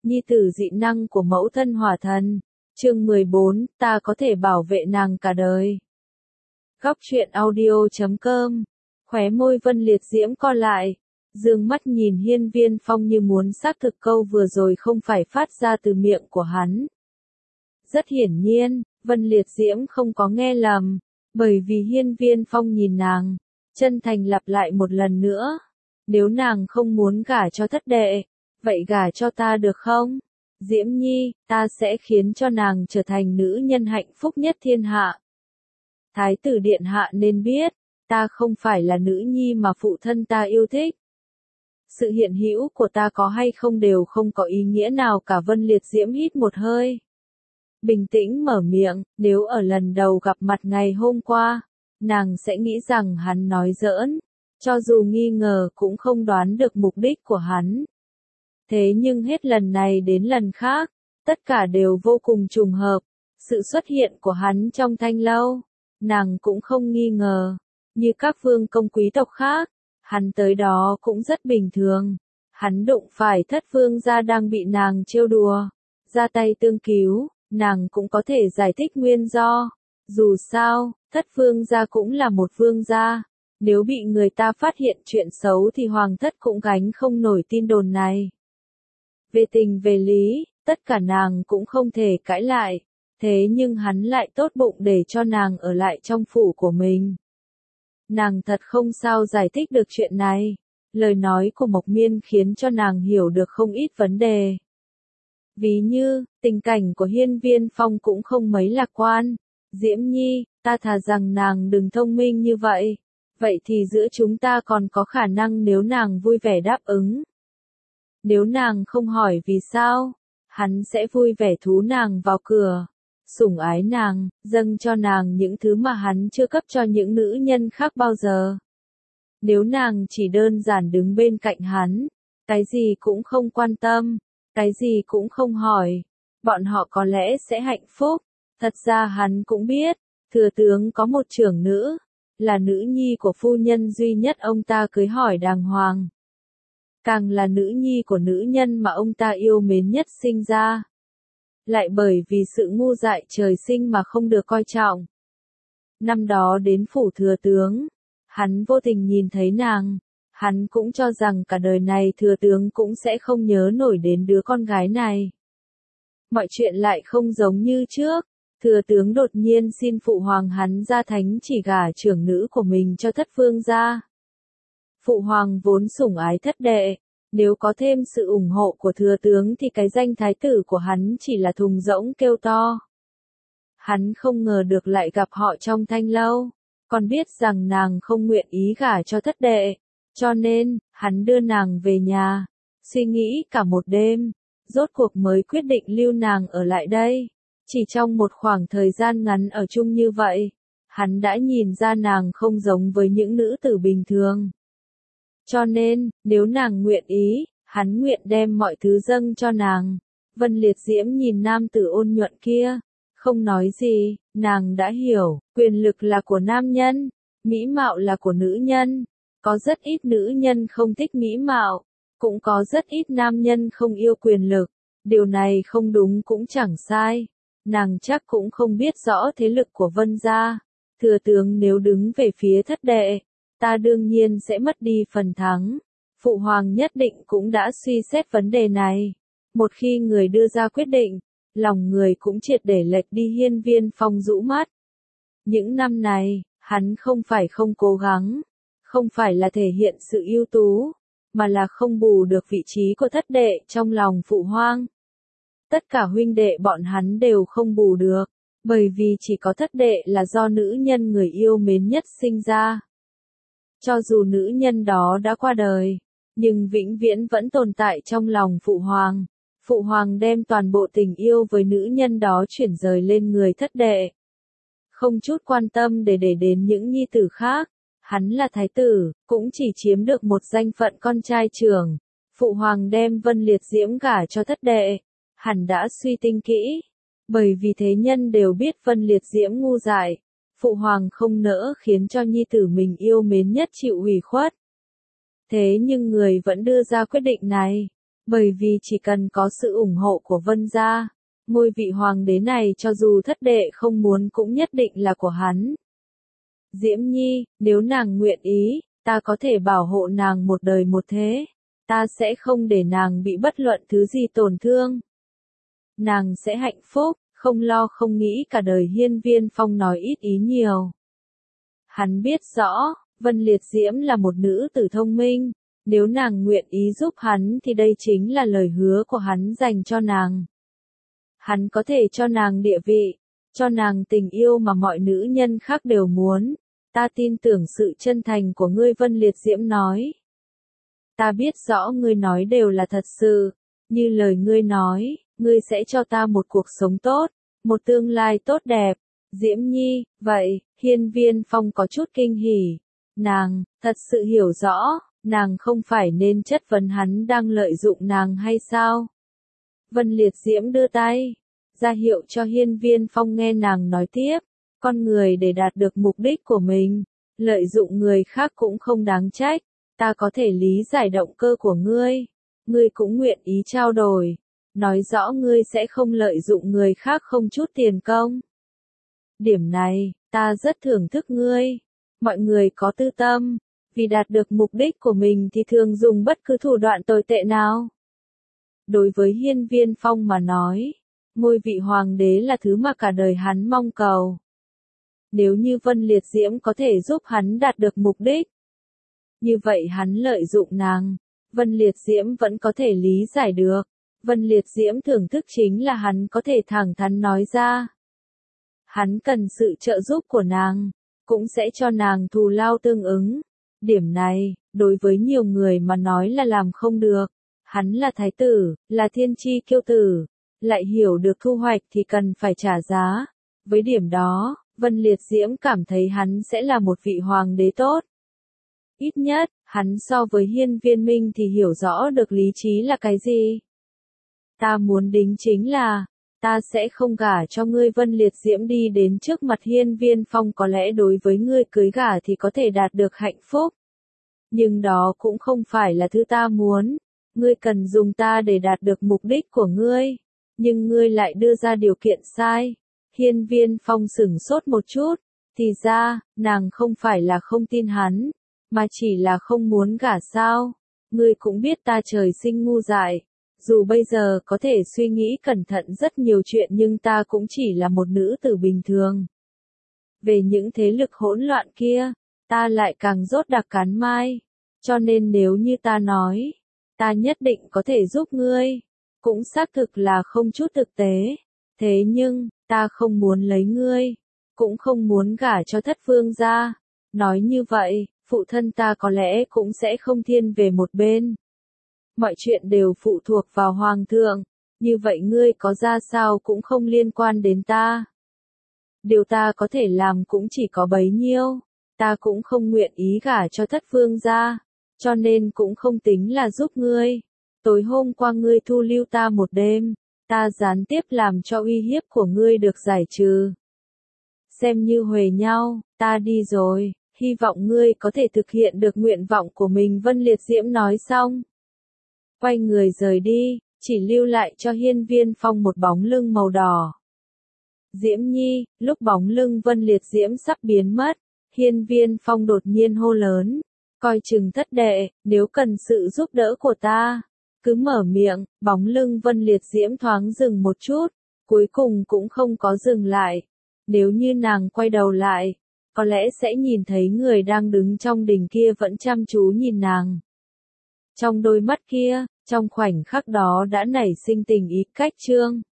nhi tử dị năng của mẫu thân hỏa thần. Chương 14, ta có thể bảo vệ nàng cả đời. Góc truyện audio.com. Khóe môi Vân Liệt Diễm co lại, dương mắt nhìn Hiên Viên Phong như muốn xác thực câu vừa rồi không phải phát ra từ miệng của hắn. Rất hiển nhiên, Vân Liệt Diễm không có nghe lầm, bởi vì Hiên Viên Phong nhìn nàng, chân thành lặp lại một lần nữa. Nếu nàng không muốn gả cho thất đệ, vậy gả cho ta được không? Diễm Nhi, ta sẽ khiến cho nàng trở thành nữ nhân hạnh phúc nhất thiên hạ. Thái tử điện hạ nên biết, ta không phải là nữ nhi mà phụ thân ta yêu thích. Sự hiện hữu của ta có hay không đều không có ý nghĩa nào cả. Vân Liệt Diễm hít một hơi. Bình tĩnh mở miệng, nếu ở lần đầu gặp mặt ngày hôm qua, nàng sẽ nghĩ rằng hắn nói giỡn, cho dù nghi ngờ cũng không đoán được mục đích của hắn. Thế nhưng hết lần này đến lần khác, tất cả đều vô cùng trùng hợp. Sự xuất hiện của hắn trong thanh lâu, nàng cũng không nghi ngờ. Như các vương công quý tộc khác, hắn tới đó cũng rất bình thường. Hắn đụng phải thất vương gia đang bị nàng trêu đùa, ra tay tương cứu, nàng cũng có thể giải thích nguyên do. Dù sao, thất vương gia cũng là một vương gia. Nếu bị người ta phát hiện chuyện xấu thì hoàng thất cũng gánh không nổi tin đồn này. Về tình về lý, tất cả nàng cũng không thể cãi lại. Thế nhưng hắn lại tốt bụng để cho nàng ở lại trong phủ của mình. Nàng thật không sao giải thích được chuyện này. Lời nói của Mộc Miên khiến cho nàng hiểu được không ít vấn đề. Ví như, tình cảnh của Hiên Viên Phong cũng không mấy lạc quan. Diễm Nhi, ta thà rằng nàng đừng thông minh như vậy. Vậy thì giữa chúng ta còn có khả năng nếu nàng vui vẻ đáp ứng. Nếu nàng không hỏi vì sao, hắn sẽ vui vẻ thú nàng vào cửa, sủng ái nàng, dâng cho nàng những thứ mà hắn chưa cấp cho những nữ nhân khác bao giờ. Nếu nàng chỉ đơn giản đứng bên cạnh hắn, cái gì cũng không quan tâm, cái gì cũng không hỏi, bọn họ có lẽ sẽ hạnh phúc. Thật ra hắn cũng biết, thừa tướng có một trưởng nữ, là nữ nhi của phu nhân duy nhất ông ta cưới hỏi đàng hoàng. Càng là nữ nhi của nữ nhân mà ông ta yêu mến nhất sinh ra. Lại bởi vì sự ngu dại trời sinh mà không được coi trọng. Năm đó đến phủ thừa tướng, hắn vô tình nhìn thấy nàng, hắn cũng cho rằng cả đời này thừa tướng cũng sẽ không nhớ nổi đến đứa con gái này. Mọi chuyện lại không giống như trước, thừa tướng đột nhiên xin phụ hoàng hắn ra thánh chỉ gả trưởng nữ của mình cho thất vương gia. Phụ hoàng vốn sủng ái thất đệ, nếu có thêm sự ủng hộ của thừa tướng thì cái danh thái tử của hắn chỉ là thùng rỗng kêu to. Hắn không ngờ được lại gặp họ trong thanh lâu, còn biết rằng nàng không nguyện ý gả cho thất đệ, cho nên, hắn đưa nàng về nhà, suy nghĩ cả một đêm, rốt cuộc mới quyết định lưu nàng ở lại đây. Chỉ trong một khoảng thời gian ngắn ở chung như vậy, hắn đã nhìn ra nàng không giống với những nữ tử bình thường. Cho nên, nếu nàng nguyện ý, hắn nguyện đem mọi thứ dâng cho nàng. Vân Liệt Diễm nhìn nam tử ôn nhuận kia, không nói gì, nàng đã hiểu, quyền lực là của nam nhân, mỹ mạo là của nữ nhân. Có rất ít nữ nhân không thích mỹ mạo, cũng có rất ít nam nhân không yêu quyền lực. Điều này không đúng cũng chẳng sai. Nàng chắc cũng không biết rõ thế lực của Vân gia. Thừa tướng nếu đứng về phía thất đệ, ta đương nhiên sẽ mất đi phần thắng. Phụ hoàng nhất định cũng đã suy xét vấn đề này. Một khi người đưa ra quyết định, lòng người cũng triệt để lệch đi. Hiên Viên Phong rũ mắt. Những năm này, hắn không phải không cố gắng, không phải là thể hiện sự ưu tú, mà là không bù được vị trí của thất đệ trong lòng phụ hoàng. Tất cả huynh đệ bọn hắn đều không bù được, bởi vì chỉ có thất đệ là do nữ nhân người yêu mến nhất sinh ra. Cho dù nữ nhân đó đã qua đời, nhưng vĩnh viễn vẫn tồn tại trong lòng phụ hoàng. Phụ hoàng đem toàn bộ tình yêu với nữ nhân đó chuyển rời lên người thất đệ. Không chút quan tâm để đến những nhi tử khác. Hắn là thái tử, cũng chỉ chiếm được một danh phận con trai trưởng. Phụ hoàng đem Vân Liệt Diễm gả cho thất đệ. Hắn đã suy tính kỹ. Bởi vì thế nhân đều biết Vân Liệt Diễm ngu dại. Phụ hoàng không nỡ khiến cho nhi tử mình yêu mến nhất chịu ủy khuất. Thế nhưng người vẫn đưa ra quyết định này. Bởi vì chỉ cần có sự ủng hộ của Vân gia, ngôi vị hoàng đế này cho dù thất đệ không muốn cũng nhất định là của hắn. Diễm Nhi, nếu nàng nguyện ý, ta có thể bảo hộ nàng một đời một thế. Ta sẽ không để nàng bị bất luận thứ gì tổn thương. Nàng sẽ hạnh phúc, không lo không nghĩ cả đời. Hiên Viên Phong nói ít ý nhiều. Hắn biết rõ, Vân Liệt Diễm là một nữ tử thông minh. Nếu nàng nguyện ý giúp hắn thì đây chính là lời hứa của hắn dành cho nàng. Hắn có thể cho nàng địa vị, cho nàng tình yêu mà mọi nữ nhân khác đều muốn. Ta tin tưởng sự chân thành của ngươi, Vân Liệt Diễm nói. Ta biết rõ ngươi nói đều là thật sự, như lời ngươi nói, ngươi sẽ cho ta một cuộc sống tốt, một tương lai tốt đẹp. Diễm Nhi, vậy, Hiên Viên Phong có chút kinh hỉ. Nàng, thật sự hiểu rõ, nàng không phải nên chất vấn hắn đang lợi dụng nàng hay sao? Vân Liệt Diễm đưa tay, ra hiệu cho Hiên Viên Phong nghe nàng nói tiếp. Con người để đạt được mục đích của mình, lợi dụng người khác cũng không đáng trách. Ta có thể lý giải động cơ của ngươi. Ngươi cũng nguyện ý trao đổi. Nói rõ ngươi sẽ không lợi dụng người khác không chút tiền công. Điểm này, ta rất thưởng thức ngươi. Mọi người có tư tâm, vì đạt được mục đích của mình thì thường dùng bất cứ thủ đoạn tồi tệ nào. Đối với Hiên Viên Phong mà nói, ngôi vị hoàng đế là thứ mà cả đời hắn mong cầu. Nếu như Vân Liệt Diễm có thể giúp hắn đạt được mục đích, như vậy hắn lợi dụng nàng, Vân Liệt Diễm vẫn có thể lý giải được. Vân Liệt Diễm thưởng thức chính là hắn có thể thẳng thắn nói ra. Hắn cần sự trợ giúp của nàng, cũng sẽ cho nàng thù lao tương ứng. Điểm này, đối với nhiều người mà nói là làm không được. Hắn là thái tử, là thiên chi kiêu tử, lại hiểu được thu hoạch thì cần phải trả giá. Với điểm đó, Vân Liệt Diễm cảm thấy hắn sẽ là một vị hoàng đế tốt. Ít nhất, hắn so với Hiên Viên Minh thì hiểu rõ được lý trí là cái gì. Ta muốn đính chính là, ta sẽ không gả cho ngươi. Vân Liệt Diễm đi đến trước mặt Hiên Viên Phong. Có lẽ đối với ngươi cưới gả thì có thể đạt được hạnh phúc. Nhưng đó cũng không phải là thứ ta muốn. Ngươi cần dùng ta để đạt được mục đích của ngươi. Nhưng ngươi lại đưa ra điều kiện sai. Hiên Viên Phong sửng sốt một chút. Thì ra, nàng không phải là không tin hắn, mà chỉ là không muốn gả sao. Ngươi cũng biết ta trời sinh ngu dại. Dù bây giờ có thể suy nghĩ cẩn thận rất nhiều chuyện nhưng ta cũng chỉ là một nữ tử bình thường. Về những thế lực hỗn loạn kia, ta lại càng rốt đặc cán mai. Cho nên nếu như ta nói, ta nhất định có thể giúp ngươi, cũng xác thực là không chút thực tế. Thế nhưng, ta không muốn lấy ngươi, cũng không muốn gả cho Thất Vương gia. Nói như vậy, phụ thân ta có lẽ cũng sẽ không thiên về một bên. Mọi chuyện đều phụ thuộc vào Hoàng thượng, như vậy ngươi có ra sao cũng không liên quan đến ta. Điều ta có thể làm cũng chỉ có bấy nhiêu, ta cũng không nguyện ý gả cho Thất Vương gia, cho nên cũng không tính là giúp ngươi. Tối hôm qua ngươi thu lưu ta một đêm, ta gián tiếp làm cho uy hiếp của ngươi được giải trừ. Xem như huề nhau, ta đi rồi, hy vọng ngươi có thể thực hiện được nguyện vọng của mình. Vân Liệt Diễm nói xong, quay người rời đi, chỉ lưu lại cho Hiên Viên Phong một bóng lưng màu đỏ. Diễm Nhi, lúc bóng lưng Vân Liệt Diễm sắp biến mất, Hiên Viên Phong đột nhiên hô lớn, coi chừng thất đệ, nếu cần sự giúp đỡ của ta, cứ mở miệng. Bóng lưng Vân Liệt Diễm thoáng dừng một chút, cuối cùng cũng không có dừng lại. Nếu như nàng quay đầu lại, có lẽ sẽ nhìn thấy người đang đứng trong đình kia vẫn chăm chú nhìn nàng. Trong đôi mắt kia, trong khoảnh khắc đó đã nảy sinh tình ý cách trương.